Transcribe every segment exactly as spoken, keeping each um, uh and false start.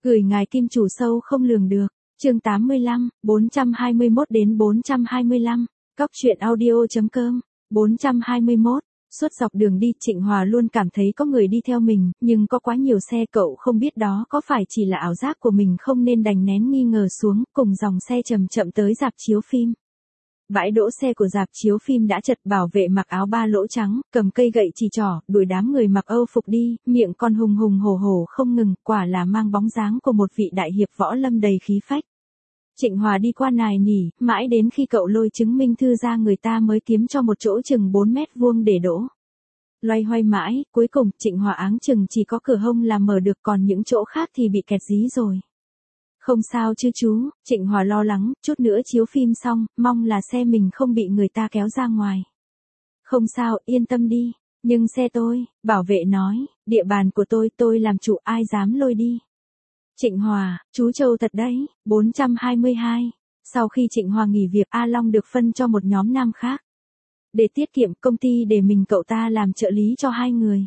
Gửi ngài kim chủ sâu không lường được. Chương tám mươi lăm, bốn trăm hai mươi mốt đến bốn trăm hai mươi lăm. Cóc truyện audio.com. bốn trăm hai mươi mốt. Suốt dọc đường đi, Trịnh Hòa luôn cảm thấy có người đi theo mình, nhưng có quá nhiều xe, cậu không biết đó có phải chỉ là ảo giác của mình không nên đành nén nghi ngờ xuống, cùng dòng xe chậm chậm tới rạp chiếu phim. Bãi đỗ xe của rạp chiếu phim đã chật, bảo vệ mặc áo ba lỗ trắng, cầm cây gậy chỉ trỏ, đuổi đám người mặc Âu phục đi, miệng còn hùng hùng hổ hổ không ngừng, quả là mang bóng dáng của một vị đại hiệp võ lâm đầy khí phách. Trịnh Hòa đi qua nài nỉ, mãi đến khi cậu lôi chứng minh thư ra người ta mới kiếm cho một chỗ chừng bốn mét vuông để đỗ. Loay hoay mãi, cuối cùng Trịnh Hòa áng chừng chỉ có cửa hông là mở được, còn những chỗ khác thì bị kẹt dí rồi. Không sao chứ chú, Trịnh Hòa lo lắng, chút nữa chiếu phim xong, mong là xe mình không bị người ta kéo ra ngoài. Không sao, yên tâm đi, nhưng xe tôi, bảo vệ nói, địa bàn của tôi, tôi làm chủ, ai dám lôi đi. Trịnh Hòa, chú Châu thật đấy. bốn trăm hai mươi hai. Sau khi Trịnh Hòa nghỉ việc, A Long được phân cho một nhóm nam khác. Để tiết kiệm, công ty để mình cậu ta làm trợ lý cho hai người.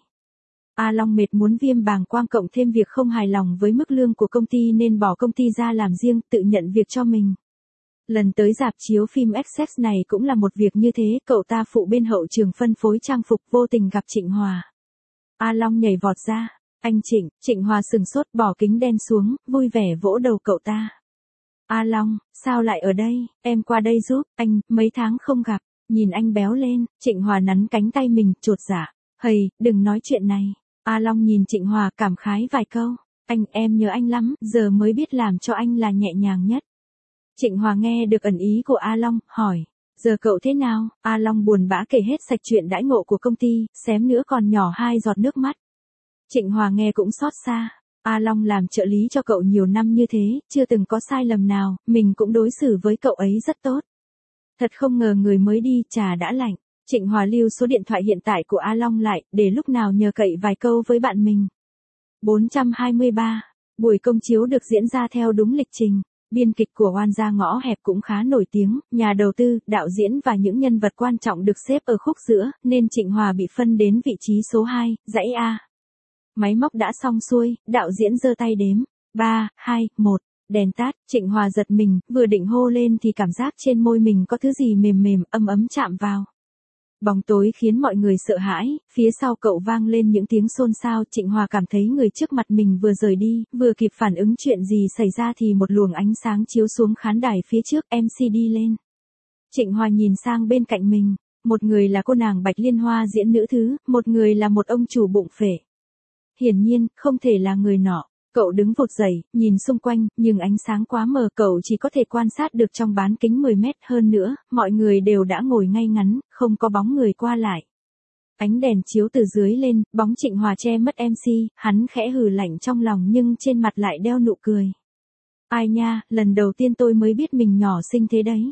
A Long mệt muốn viêm bàng quang, cộng thêm việc không hài lòng với mức lương của công ty nên bỏ công ty ra làm riêng, tự nhận việc cho mình. Lần tới rạp chiếu phim Access này cũng là một việc như thế, cậu ta phụ bên hậu trường phân phối trang phục, vô tình gặp Trịnh Hòa. A Long nhảy vọt ra. Anh Trịnh, Trịnh Hòa sừng sốt, bỏ kính đen xuống, vui vẻ vỗ đầu cậu ta. A Long, sao lại ở đây, em qua đây giúp, anh, mấy tháng không gặp, nhìn anh béo lên. Trịnh Hòa nắn cánh tay mình, chột dạ. Hầy, đừng nói chuyện này. A Long nhìn Trịnh Hòa cảm khái vài câu. Anh, em nhớ anh lắm, giờ mới biết làm cho anh là nhẹ nhàng nhất. Trịnh Hòa nghe được ẩn ý của A Long, hỏi. Giờ cậu thế nào? A Long buồn bã kể hết sạch chuyện đãi ngộ của công ty, xém nữa còn nhỏ hai giọt nước mắt. Trịnh Hòa nghe cũng xót xa. A Long làm trợ lý cho cậu nhiều năm như thế, chưa từng có sai lầm nào, mình cũng đối xử với cậu ấy rất tốt. Thật không ngờ người mới đi, trà đã lạnh. Trịnh Hòa lưu số điện thoại hiện tại của A Long lại, để lúc nào nhờ cậy vài câu với bạn mình. bốn trăm hai mươi ba. Buổi công chiếu được diễn ra theo đúng lịch trình. Biên kịch của Oan gia ngõ hẹp cũng khá nổi tiếng, nhà đầu tư, đạo diễn và những nhân vật quan trọng được xếp ở khúc giữa, nên Trịnh Hòa bị phân đến vị trí số hai, dãy A. Máy móc đã xong xuôi, đạo diễn giơ tay đếm. ba, hai, một, đèn tắt. Trịnh Hòa giật mình, vừa định hô lên thì cảm giác trên môi mình có thứ gì mềm mềm, ấm ấm chạm vào. Bóng tối khiến mọi người sợ hãi, phía sau cậu vang lên những tiếng xôn xao. Trịnh Hòa cảm thấy người trước mặt mình vừa rời đi, vừa kịp phản ứng chuyện gì xảy ra thì một luồng ánh sáng chiếu xuống khán đài phía trước, em xê đi lên. Trịnh Hòa nhìn sang bên cạnh mình, một người là cô nàng Bạch Liên Hoa diễn nữ thứ, một người là một ông chủ bụng phệ. Hiển nhiên, không thể là người nọ. Cậu đứng vụt dậy, nhìn xung quanh, nhưng ánh sáng quá mờ, cậu chỉ có thể quan sát được trong bán kính mười mét, hơn nữa, mọi người đều đã ngồi ngay ngắn, không có bóng người qua lại. Ánh đèn chiếu từ dưới lên, bóng Trịnh Hòa che mất em xê, hắn khẽ hừ lạnh trong lòng nhưng trên mặt lại đeo nụ cười. Ai nha, lần đầu tiên tôi mới biết mình nhỏ xinh thế đấy.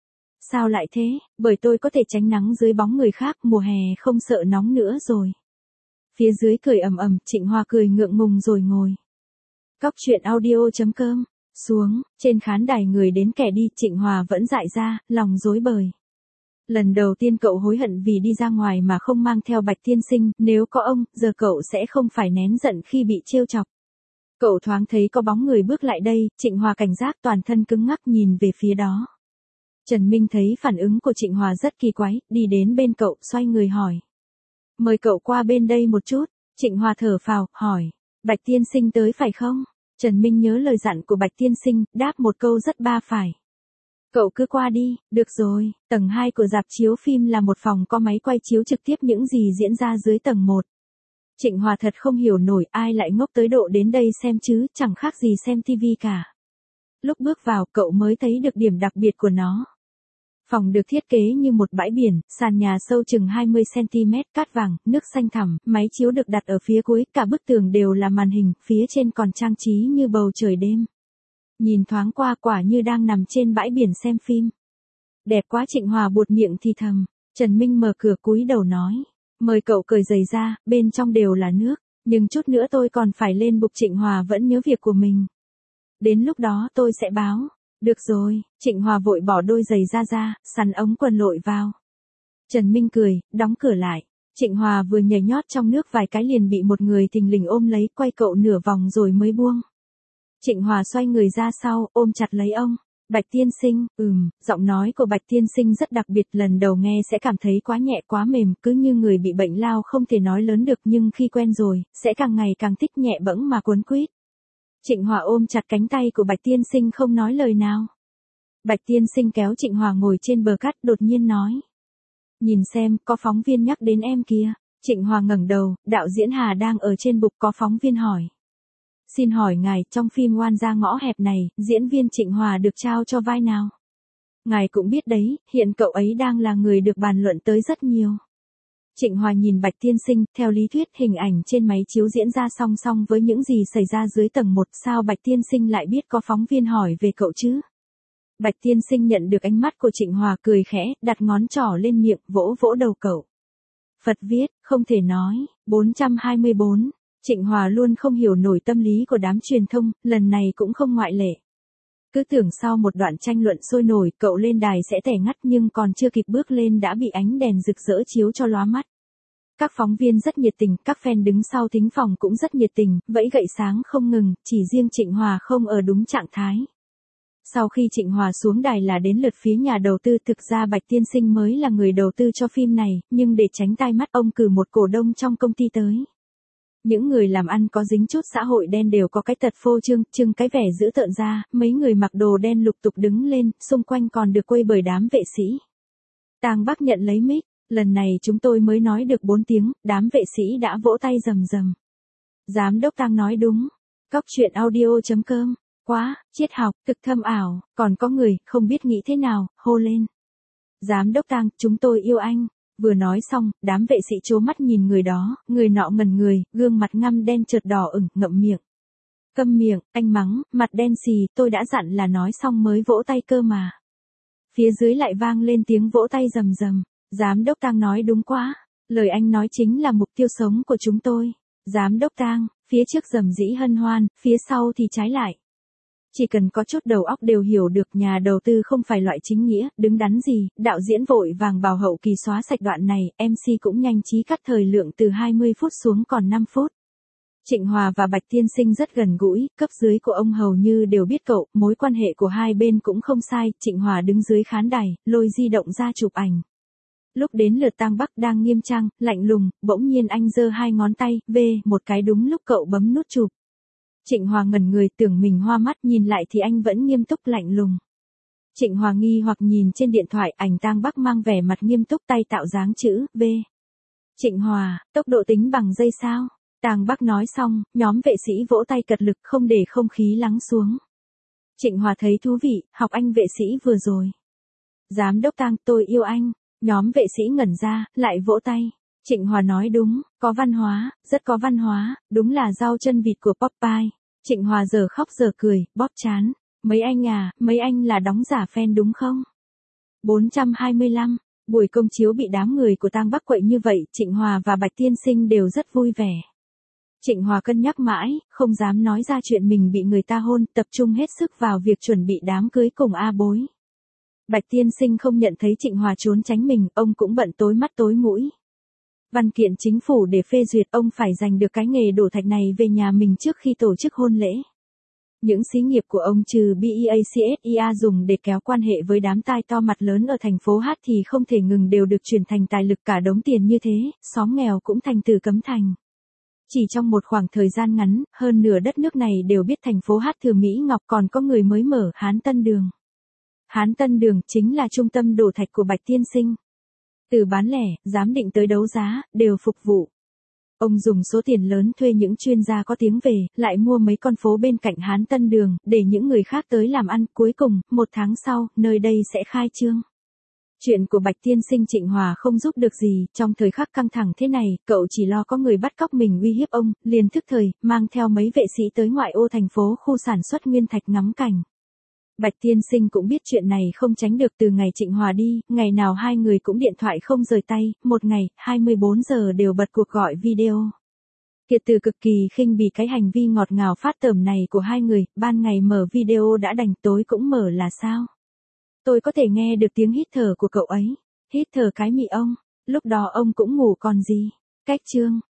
Sao lại thế, bởi tôi có thể tránh nắng dưới bóng người khác, mùa hè không sợ nóng nữa rồi. Phía dưới cười ầm ầm, Trịnh Hòa cười ngượng ngùng rồi ngồi. Cóc truyện audio.com. Xuống, trên khán đài người đến kẻ đi, Trịnh Hòa vẫn dại ra, lòng rối bời. Lần đầu tiên cậu hối hận vì đi ra ngoài mà không mang theo Bạch tiên sinh, nếu có ông, giờ cậu sẽ không phải nén giận khi bị trêu chọc. Cậu thoáng thấy có bóng người bước lại đây, Trịnh Hòa cảnh giác, toàn thân cứng ngắc nhìn về phía đó. Trần Minh thấy phản ứng của Trịnh Hòa rất kỳ quái, đi đến bên cậu, xoay người hỏi. Mời cậu qua bên đây một chút. Trịnh Hòa thở phào, hỏi. Bạch tiên sinh tới phải không? Trần Minh nhớ lời dặn của Bạch tiên sinh, đáp một câu rất ba phải. Cậu cứ qua đi, được rồi. Tầng hai của rạp chiếu phim là một phòng có máy quay chiếu trực tiếp những gì diễn ra dưới tầng một. Trịnh Hòa thật không hiểu nổi ai lại ngốc tới độ đến đây xem chứ, chẳng khác gì xem tivi cả. Lúc bước vào, cậu mới thấy được điểm đặc biệt của nó. Phòng được thiết kế như một bãi biển, sàn nhà sâu chừng hai mươi xăng ti mét, cát vàng, nước xanh thẳm, máy chiếu được đặt ở phía cuối, cả bức tường đều là màn hình, phía trên còn trang trí như bầu trời đêm. Nhìn thoáng qua quả như đang nằm trên bãi biển xem phim. Đẹp quá. Trịnh Hòa buột miệng thì thầm. Trần Minh mở cửa cúi đầu nói. Mời cậu cởi giày ra, bên trong đều là nước, nhưng chút nữa tôi còn phải lên bục. Trịnh Hòa vẫn nhớ việc của mình. Đến lúc đó tôi sẽ báo. Được rồi, Trịnh Hòa vội bỏ đôi giày ra ra, sắn ống quần lội vào. Trần Minh cười, đóng cửa lại. Trịnh Hòa vừa nhảy nhót trong nước vài cái liền bị một người thình lình ôm lấy, quay cậu nửa vòng rồi mới buông. Trịnh Hòa xoay người ra sau, ôm chặt lấy ông. Bạch tiên sinh, ừm, giọng nói của Bạch tiên sinh rất đặc biệt, lần đầu nghe sẽ cảm thấy quá nhẹ quá mềm, cứ như người bị bệnh lao không thể nói lớn được, nhưng khi quen rồi, sẽ càng ngày càng thích nhẹ bẫng mà cuốn quýt. Trịnh Hòa ôm chặt cánh tay của Bạch tiên sinh không nói lời nào. Bạch tiên sinh kéo Trịnh Hòa ngồi trên bờ cát, đột nhiên nói. Nhìn xem, có phóng viên nhắc đến em kìa. Trịnh Hòa ngẩng đầu, đạo diễn Hà đang ở trên bục, có phóng viên hỏi. Xin hỏi ngài, trong phim Oan gia ngõ hẹp này, diễn viên Trịnh Hòa được trao cho vai nào? Ngài cũng biết đấy, hiện cậu ấy đang là người được bàn luận tới rất nhiều. Trịnh Hòa nhìn Bạch tiên sinh, theo lý thuyết hình ảnh trên máy chiếu diễn ra song song với những gì xảy ra dưới tầng một, sao Bạch tiên sinh lại biết có phóng viên hỏi về cậu chứ? Bạch tiên sinh nhận được ánh mắt của Trịnh Hòa, cười khẽ, đặt ngón trỏ lên miệng, vỗ vỗ đầu cậu. Phật viết, không thể nói. bốn trăm hai mươi bốn. Trịnh Hòa luôn không hiểu nổi tâm lý của đám truyền thông, lần này cũng không ngoại lệ. Cứ tưởng sau một đoạn tranh luận sôi nổi, cậu lên đài sẽ tẻ ngắt, nhưng còn chưa kịp bước lên đã bị ánh đèn rực rỡ chiếu cho lóa mắt. Các phóng viên rất nhiệt tình, các fan đứng sau thính phòng cũng rất nhiệt tình, vẫy gậy sáng không ngừng, chỉ riêng Trịnh Hòa không ở đúng trạng thái. Sau khi Trịnh Hòa xuống đài là đến lượt phía nhà đầu tư, thực ra Bạch tiên sinh mới là người đầu tư cho phim này, nhưng để tránh tai mắt ông cử một cổ đông trong công ty tới. Những người làm ăn có dính chút xã hội đen đều có cái tật phô trương, trưng cái vẻ dữ tợn ra, mấy người mặc đồ đen lục tục đứng lên, xung quanh còn được quây bởi đám vệ sĩ. Tang Bắc nhận lấy mic, lần này chúng tôi mới nói được bốn tiếng, đám vệ sĩ đã vỗ tay rầm rầm. Giám đốc Tang nói đúng. Cóc truyện audio chấm com. Quá, triết học, thực thâm ảo, còn có người, không biết nghĩ thế nào, hô lên. Giám đốc Tang, chúng tôi yêu anh. Vừa nói xong, đám vệ sĩ trố mắt nhìn người đó, người nọ ngẩn người, gương mặt ngăm đen chợt đỏ ửng, ngậm miệng. Câm miệng, anh mắng, mặt đen xì, tôi đã dặn là nói xong mới vỗ tay cơ mà. Phía dưới lại vang lên tiếng vỗ tay rầm rầm. Giám đốc Tang nói đúng quá, lời anh nói chính là mục tiêu sống của chúng tôi. Giám đốc Tang, phía trước rầm rĩ hân hoan, phía sau thì trái lại. Chỉ cần có chút đầu óc đều hiểu được nhà đầu tư không phải loại chính nghĩa, đứng đắn gì, đạo diễn vội vàng bảo hậu kỳ xóa sạch đoạn này, em xê cũng nhanh trí cắt thời lượng từ hai mươi phút xuống còn năm phút. Trịnh Hòa và Bạch tiên sinh rất gần gũi, cấp dưới của ông hầu như đều biết cậu, mối quan hệ của hai bên cũng không sai, Trịnh Hòa đứng dưới khán đài, lôi di động ra chụp ảnh. Lúc đến lượt Tang Bắc đang nghiêm trang, lạnh lùng, bỗng nhiên anh giơ hai ngón tay, về, một cái đúng lúc cậu bấm nút chụp. Trịnh Hòa ngẩn người, tưởng mình hoa mắt, nhìn lại thì anh vẫn nghiêm túc lạnh lùng. Trịnh Hòa nghi hoặc nhìn trên điện thoại, ảnh Tang Bắc mang vẻ mặt nghiêm túc, tay tạo dáng chữ V. Trịnh Hòa, tốc độ tính bằng giây sao? Tang Bắc nói xong, nhóm vệ sĩ vỗ tay cật lực không để không khí lắng xuống. Trịnh Hòa thấy thú vị, học anh vệ sĩ vừa rồi. Giám đốc Tang, tôi yêu anh. Nhóm vệ sĩ ngẩn ra, lại vỗ tay. Trịnh Hòa nói đúng, có văn hóa, rất có văn hóa, đúng là rau chân vịt của Popeye. Trịnh Hòa giờ khóc giờ cười, bóp chán. Mấy anh à, mấy anh là đóng giả fan đúng không? bốn trăm hai mươi lăm. Buổi công chiếu bị đám người của Tang Bắc quậy như vậy, Trịnh Hòa và Bạch tiên sinh đều rất vui vẻ. Trịnh Hòa cân nhắc mãi, không dám nói ra chuyện mình bị người ta hôn, tập trung hết sức vào việc chuẩn bị đám cưới cùng A Bối. Bạch tiên sinh không nhận thấy Trịnh Hòa trốn tránh mình, ông cũng bận tối mắt tối mũi. Văn kiện chính phủ để phê duyệt, ông phải giành được cái nghề đổ thạch này về nhà mình trước khi tổ chức hôn lễ. Những xí nghiệp của ông trừ BEACSIA dùng để kéo quan hệ với đám tai to mặt lớn ở thành phố Hát thì không thể ngừng, đều được chuyển thành tài lực, cả đống tiền như thế, xóm nghèo cũng thành từ cấm thành. Chỉ trong một khoảng thời gian ngắn, hơn nửa đất nước này đều biết thành phố Hát Thừa Mỹ Ngọc, còn có người mới mở Hán Tân Đường. Hán Tân Đường chính là trung tâm đổ thạch của Bạch tiên sinh. Từ bán lẻ, giám định tới đấu giá, đều phục vụ. Ông dùng số tiền lớn thuê những chuyên gia có tiếng về, lại mua mấy con phố bên cạnh Hán Tân Đường, để những người khác tới làm ăn. Cuối cùng, một tháng sau, nơi đây sẽ khai trương. Chuyện của Bạch tiên sinh Trịnh Hòa không giúp được gì, trong thời khắc căng thẳng thế này, cậu chỉ lo có người bắt cóc mình uy hiếp ông, liền thức thời, mang theo mấy vệ sĩ tới ngoại ô thành phố khu sản xuất nguyên thạch ngắm cảnh. Bạch tiên sinh cũng biết chuyện này không tránh được, từ ngày Trịnh Hòa đi, ngày nào hai người cũng điện thoại không rời tay, một ngày, hai mươi bốn giờ đều bật cuộc gọi video. Kiệt Từ cực kỳ khinh bỉ cái hành vi ngọt ngào phát tởm này của hai người, ban ngày mở video đã đành, tối cũng mở là sao? Tôi có thể nghe được tiếng hít thở của cậu ấy, hít thở cái mị ông, lúc đó ông cũng ngủ còn gì. Cách chương.